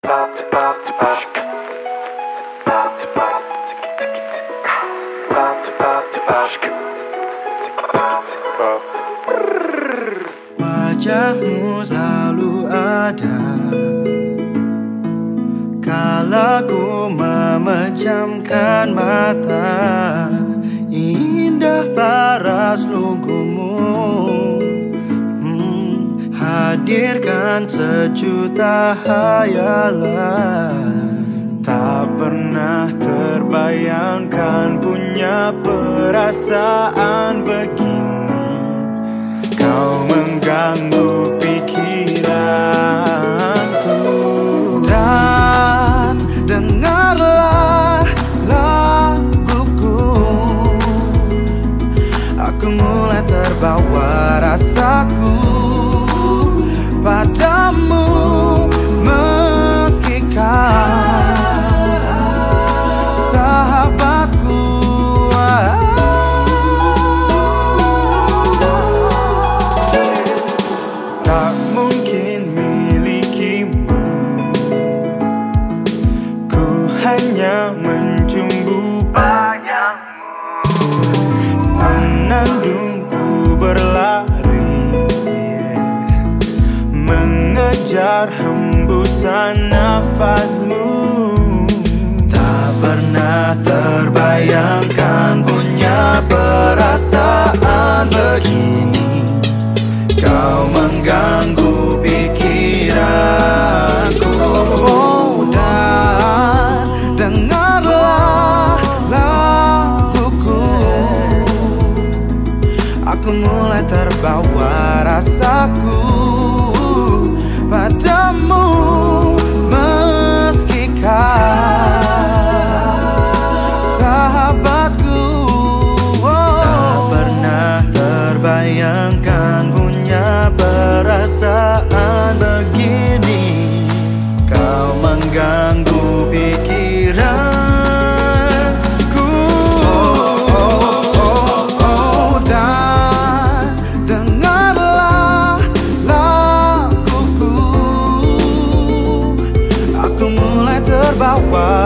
Wajahmu selalu ada kala ku memejamkan mata. Indah paras lugumu, hadirkan sejuta hayalan. Tak pernah terbayangkan punya perasaan begini. Kau mengganggu pikiranku. Dan dengarlah laguku, aku mulai terbawa rasaku padamu, meski kau sahabatku. Tak mungkin milikimu, ku hanya mencumbu bayangmu. Senandungku berlari, mengejar hembusan nafasmu. Tak pernah terbayangkan punya perasaan begini. Kau mengganggu pikiranku. Oh, dan dengarlah laguku, aku mulai terbawa rasaku padamu, meski kau sahabatku. Tak pernah terbayangkan punya perasaan begini. Kau mengganggu pikiranku. Dan dengarlah laguku, aku mulai terbawa